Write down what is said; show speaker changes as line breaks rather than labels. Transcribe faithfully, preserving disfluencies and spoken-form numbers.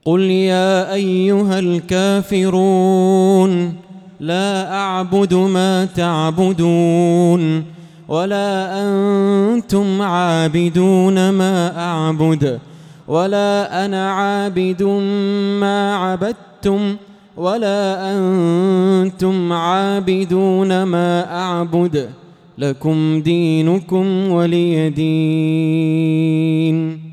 قل يا أيها الكافرون لا أعبد ما تعبدون ولا أنتم عابدون ما أعبد ولا أنا عابد ما عبدتم ولا أنتم عابدون ما أعبد لكم دينكم ولي دين.